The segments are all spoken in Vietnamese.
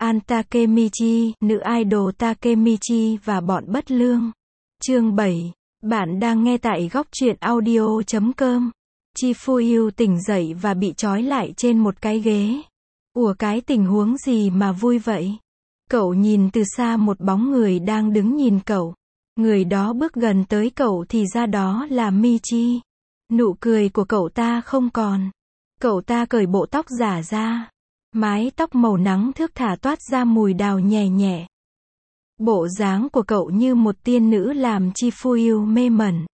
An Takemichi, nữ idol Takemichi và bọn bất lương. Chương 7. Bạn đang nghe tại góc truyện audio.com. Chifuyu tỉnh dậy và bị trói lại trên một cái ghế. Ủa cái tình huống gì mà vui vậy? Cậu nhìn từ xa một bóng người đang đứng nhìn cậu. Người đó bước gần tới cậu thì ra đó là Michi. Nụ cười của cậu ta không còn. Cậu ta cởi bộ tóc giả ra. Mái tóc màu nắng thướt tha toát ra mùi đào nhẹ nhẹ. Bộ dáng của cậu như một tiên nữ làm Chifuyu mê mẩn.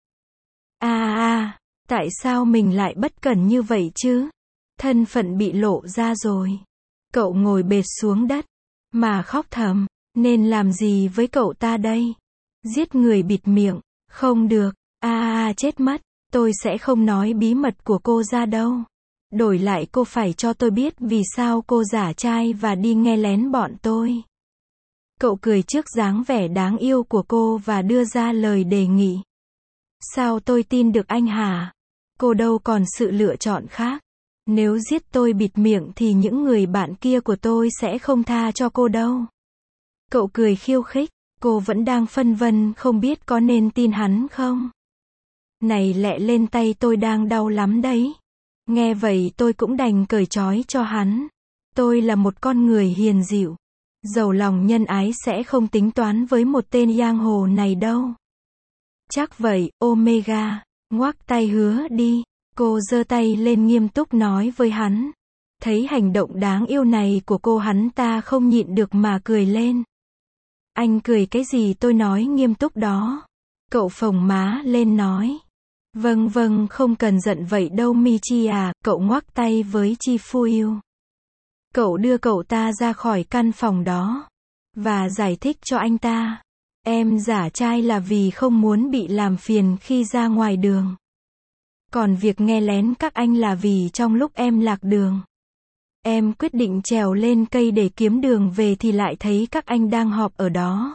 Tại sao mình lại bất cẩn như vậy chứ? Thân phận bị lộ ra rồi. Cậu ngồi bệt xuống đất, mà khóc thầm, nên làm gì với cậu ta đây? Giết người bịt miệng, không được, chết mất, tôi sẽ không nói bí mật của cô ra đâu. Đổi lại cô phải cho tôi biết vì sao cô giả trai và đi nghe lén bọn tôi. Cậu cười trước dáng vẻ đáng yêu của cô và đưa ra lời đề nghị. Sao tôi tin được anh hả? Cô đâu còn sự lựa chọn khác. Nếu giết tôi bịt miệng thì những người bạn kia của tôi sẽ không tha cho cô đâu. Cậu cười khiêu khích, cô vẫn đang phân vân không biết có nên tin hắn không. Này lẹ lên, tay tôi đang đau lắm đấy. Nghe vậy tôi cũng đành cởi trói cho hắn. Tôi là một con người hiền dịu, giàu lòng nhân ái, sẽ không tính toán với một tên giang hồ này đâu. Chắc vậy, Omega. Ngoắc tay hứa đi. Cô giơ tay lên nghiêm túc nói với hắn. Thấy hành động đáng yêu này của cô, hắn ta không nhịn được mà cười lên. Anh cười cái gì, tôi nói nghiêm túc đó. Cậu phồng má lên nói. Vâng, không cần giận vậy đâu Michi à, cậu ngoắc tay với Chifuyu. Cậu đưa cậu ta ra khỏi căn phòng đó, và giải thích cho anh ta. Em giả trai là vì không muốn bị làm phiền khi ra ngoài đường. Còn việc nghe lén các anh là vì trong lúc em lạc đường, em quyết định trèo lên cây để kiếm đường về thì lại thấy các anh đang họp ở đó.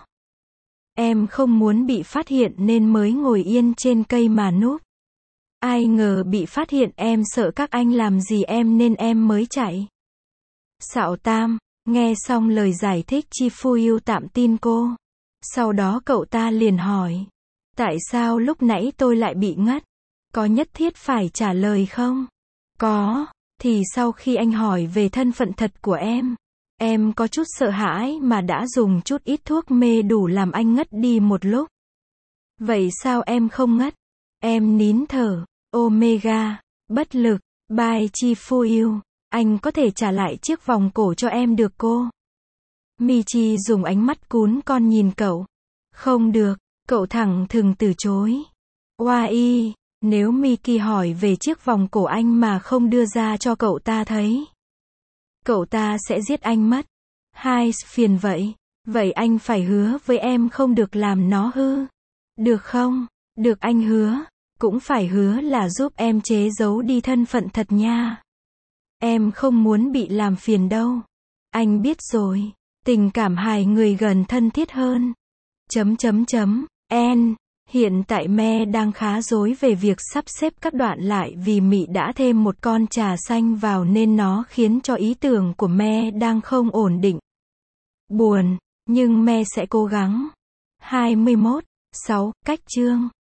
Em không muốn bị phát hiện nên mới ngồi yên trên cây mà núp. Ai ngờ bị phát hiện, em sợ các anh làm gì em nên em mới chạy. Sạo Tam, nghe xong lời giải thích, Chifuyu tạm tin cô. Sau đó cậu ta liền hỏi. Tại sao lúc nãy tôi lại bị ngất? Có nhất thiết phải trả lời không? Có. Thì sau khi anh hỏi về thân phận thật của em có chút sợ hãi mà đã dùng chút ít thuốc mê đủ làm anh ngất đi một lúc. Vậy sao em không ngất? Em nín thở. Omega, bất lực. Bye Chifuyu. Anh có thể trả lại chiếc vòng cổ cho em được cô? Michi dùng ánh mắt cún con nhìn cậu. Không được, cậu thẳng thừng từ chối. Wai, nếu Miki hỏi về chiếc vòng cổ anh mà không đưa ra cho cậu ta thấy, cậu ta sẽ giết anh mất. Hai, phiền vậy. Vậy anh phải hứa với em không được làm nó hư. Được không? Được, anh hứa. Cũng phải hứa là giúp em chế giấu đi thân phận thật nha. Em không muốn bị làm phiền đâu. Anh biết rồi. Tình cảm hai người gần thân thiết hơn. Hiện tại Me đang khá rối về việc sắp xếp các đoạn lại vì Mị đã thêm một con trà xanh vào nên nó khiến cho ý tưởng của Me đang không ổn định. Buồn, nhưng Me sẽ cố gắng. 21. 6. Cách chương